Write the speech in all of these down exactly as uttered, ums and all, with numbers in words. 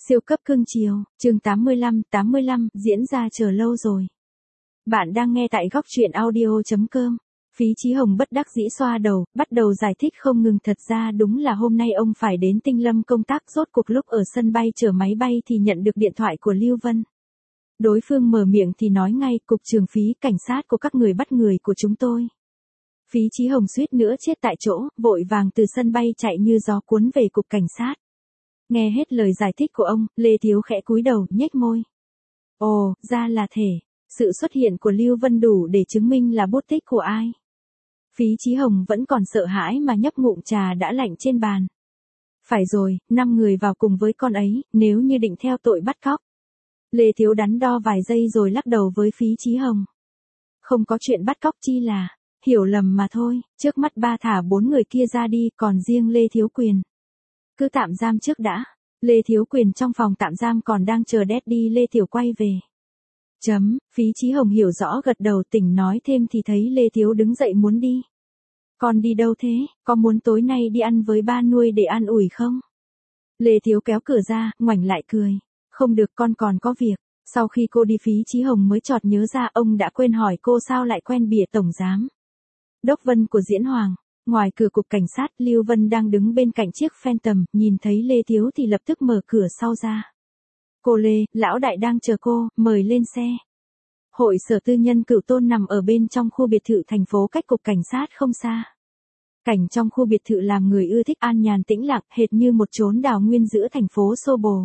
Siêu cấp cưng chiều, chương tám mươi lăm, tám mươi lăm, diễn ra chờ lâu rồi. Bạn đang nghe tại góc truyện audio chấm com. Phí Chí Hồng bất đắc dĩ xoa đầu, bắt đầu giải thích không ngừng, thật ra đúng là hôm nay ông phải đến Tinh Lâm công tác, rốt cuộc lúc ở sân bay chờ máy bay thì nhận được điện thoại của Lưu Vân. Đối phương mở miệng thì nói ngay, cục trưởng Phí, cảnh sát của các người bắt người của chúng tôi. Phí Chí Hồng suýt nữa chết tại chỗ, vội vàng từ sân bay chạy như gió cuốn về cục cảnh sát. Nghe hết lời giải thích của ông, Lê Thiếu khẽ cúi đầu, nhếch môi. Ồ, ra là thể. Sự xuất hiện của Lưu Vân đủ để chứng minh là bút tích của ai. Phí Chí Hồng vẫn còn sợ hãi mà nhấp ngụm trà đã lạnh trên bàn. Phải rồi, năm người vào cùng với con ấy, nếu như định theo tội bắt cóc. Lê Thiếu đắn đo vài giây rồi lắc đầu với Phí Chí Hồng. Không có chuyện bắt cóc, chi là hiểu lầm mà thôi, trước mắt ba thả bốn người kia ra đi, còn riêng Lê Thiếu Quyền. Cứ tạm giam trước đã. Lê Thiếu Quyền trong phòng tạm giam còn đang chờ Daddy Lê Tiểu quay về. Chấm, Phí Chí Hồng hiểu rõ gật đầu, tỉnh nói thêm thì thấy Lê Thiếu đứng dậy muốn đi. Con đi đâu thế, có muốn tối nay đi ăn với ba nuôi để an ủi không? Lê Thiếu kéo cửa ra, ngoảnh lại cười. Không được, con còn có việc. Sau khi cô đi Phí Chí Hồng mới chợt nhớ ra ông đã quên hỏi cô sao lại quen bìa tổng giám Đốc Vân của Diễn Hoàng. Ngoài cửa cục cảnh sát, Lưu Vân đang đứng bên cạnh chiếc Phantom, nhìn thấy Lê Thiếu thì lập tức mở cửa sau ra. Cô Lê, lão đại đang chờ cô, mời lên xe. Hội sở tư nhân Cửu Tôn nằm ở bên trong khu biệt thự thành phố cách cục cảnh sát không xa. Cảnh trong khu biệt thự làm người ưa thích, an nhàn tĩnh lặng, hệt như một chốn đào nguyên giữa thành phố xô bồ.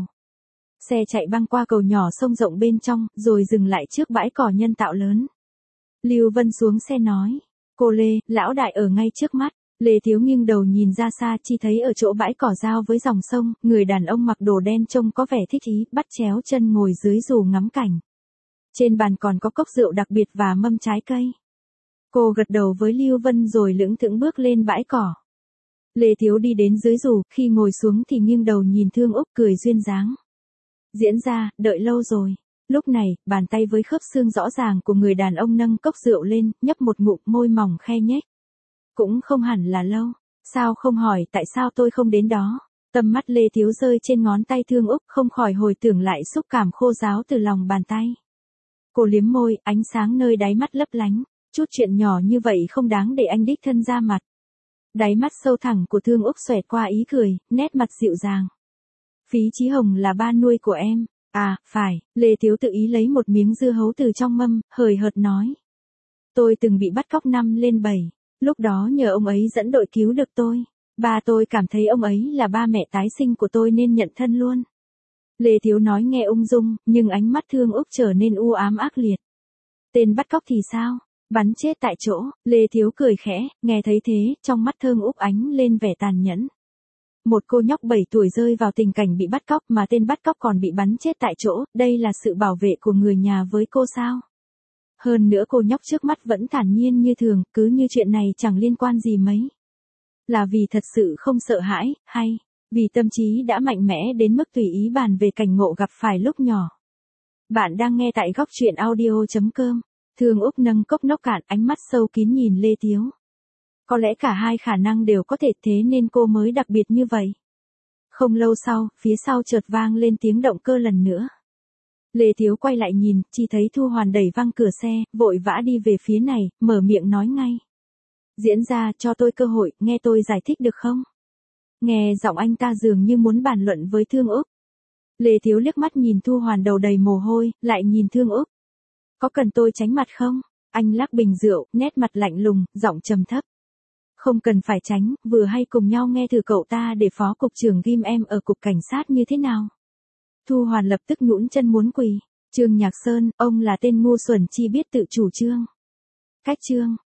Xe chạy băng qua cầu nhỏ sông rộng bên trong, rồi dừng lại trước bãi cỏ nhân tạo lớn. Lưu Vân xuống xe nói. Cô Lê, lão đại ở ngay trước mắt. Lê Thiếu nghiêng đầu nhìn ra xa, chỉ thấy ở chỗ bãi cỏ giao với dòng sông, người đàn ông mặc đồ đen trông có vẻ thích ý, bắt chéo chân ngồi dưới dù ngắm cảnh. Trên bàn còn có cốc rượu đặc biệt và mâm trái cây. Cô gật đầu với Lưu Vân rồi lững thững bước lên bãi cỏ. Lê Thiếu đi đến dưới dù, khi ngồi xuống thì nghiêng đầu nhìn Thương Úc cười duyên dáng. Diễn ra, đợi lâu rồi. Lúc này, bàn tay với khớp xương rõ ràng của người đàn ông nâng cốc rượu lên, nhấp một ngụm, môi mỏng khe nhếch. Cũng không hẳn là lâu. Sao không hỏi tại sao tôi không đến đó? Tầm mắt Lê Thiếu rơi trên ngón tay Thương Úc, không khỏi hồi tưởng lại xúc cảm khô ráo từ lòng bàn tay. Cô liếm môi, ánh sáng nơi đáy mắt lấp lánh. Chút chuyện nhỏ như vậy không đáng để anh đích thân ra mặt. Đáy mắt sâu thẳng của Thương Úc xoẹt qua ý cười, nét mặt dịu dàng. Phí Chí Hồng là ba nuôi của em. À, phải, Lê Thiếu tự ý lấy một miếng dưa hấu từ trong mâm, hời hợt nói. Tôi từng bị bắt cóc năm lên bảy. Lúc đó nhờ ông ấy dẫn đội cứu được tôi. Ba tôi cảm thấy ông ấy là ba mẹ tái sinh của tôi nên nhận thân luôn. Lê Thiếu nói nghe ung dung, nhưng ánh mắt Thương Úc trở nên u ám ác liệt. Tên bắt cóc thì sao? Bắn chết tại chỗ. Lê Thiếu cười khẽ, nghe thấy thế, trong mắt Thương Úc ánh lên vẻ tàn nhẫn. Một cô nhóc bảy tuổi rơi vào tình cảnh bị bắt cóc mà tên bắt cóc còn bị bắn chết tại chỗ, đây là sự bảo vệ của người nhà với cô sao? Hơn nữa cô nhóc trước mắt vẫn thản nhiên như thường, cứ như chuyện này chẳng liên quan gì mấy. Là vì thật sự không sợ hãi, hay vì tâm trí đã mạnh mẽ đến mức tùy ý bàn về cảnh ngộ gặp phải lúc nhỏ. Bạn đang nghe tại góc truyện audio chấm com. Thương Úc nâng cốc nốc cạn, ánh mắt sâu kín nhìn Lê Thiếu. Có lẽ cả hai khả năng đều có thể, thế nên cô mới đặc biệt như vậy. Không lâu sau, phía sau chợt vang lên tiếng động cơ lần nữa. Lê Thiếu quay lại nhìn, chỉ thấy Thu Hoàn đẩy văng cửa xe, vội vã đi về phía này, mở miệng nói ngay. Diễn ra, cho tôi cơ hội, nghe tôi giải thích được không? Nghe giọng anh ta dường như muốn bàn luận với Thương Úc. Lê Thiếu liếc mắt nhìn Thu Hoàn đầu đầy mồ hôi, lại nhìn Thương Úc. Có cần tôi tránh mặt không? Anh lắc bình rượu, nét mặt lạnh lùng, giọng trầm thấp. Không cần phải tránh, vừa hay cùng nhau nghe thử cậu ta để phó cục trưởng ghim em ở cục cảnh sát như thế nào. Thu Hoàn lập tức nhũn chân muốn quỳ. Trương Nhạc Sơn, ông là tên ngu xuẩn chi biết tự chủ trương. Cách trương,